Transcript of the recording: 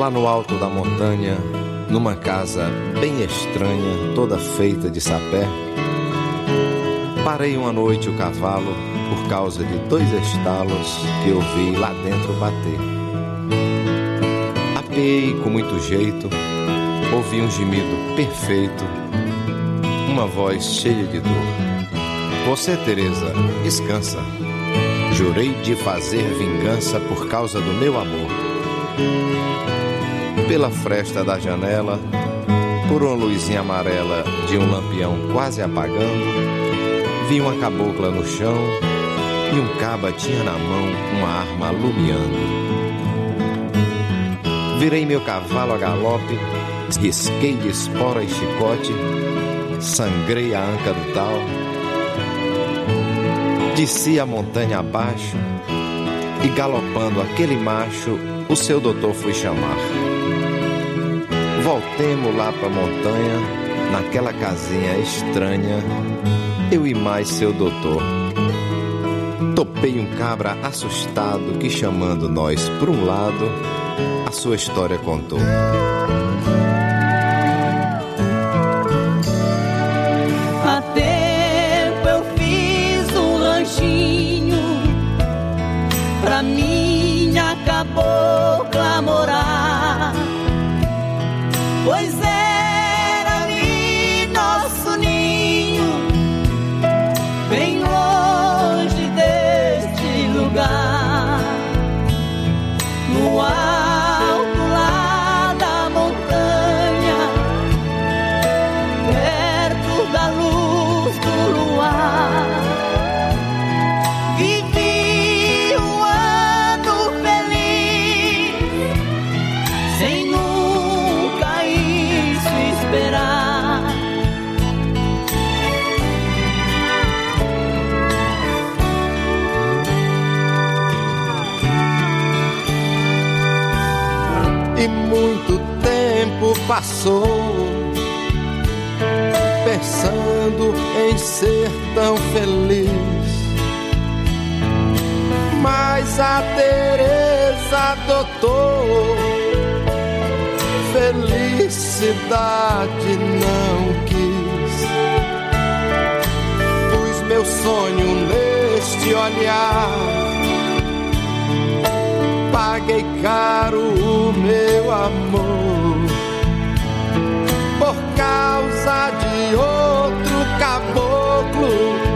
Lá no alto da montanha, numa casa bem estranha, toda feita de sapé, parei uma noite o cavalo por causa de 2 estalos que eu vi lá dentro bater. Apeei com muito jeito, ouvi um gemido perfeito, uma voz cheia de dor. Você, Teresa, descansa. Jurei de fazer vingança por causa do meu amor. Pela fresta da janela, por uma luzinha amarela de um lampião quase apagando, vi uma cabocla no chão e um caba tinha na mão uma arma alumiando. Virei meu cavalo a galope, risquei de espora e chicote, sangrei a anca do tal, desci a montanha abaixo e galopando aquele macho, o seu doutor foi chamar. Voltemos lá pra montanha, naquela casinha estranha, eu e mais seu doutor. Topei um cabra assustado que, chamando nós por um lado, a sua história contou. Há tempo eu fiz um ranchinho pra minha cabocla morar, pois era ali nosso ninho, bem longe deste lugar, no alto lá da montanha, perto da luz do luar. Vivi um ano feliz, sem nunca isso esperar. E muito tempo passou, pensando em ser tão feliz, mas a Teresa adotou, felicidade não quis. Pus meu sonho neste olhar, paguei caro o meu amor, por causa de outro caboclo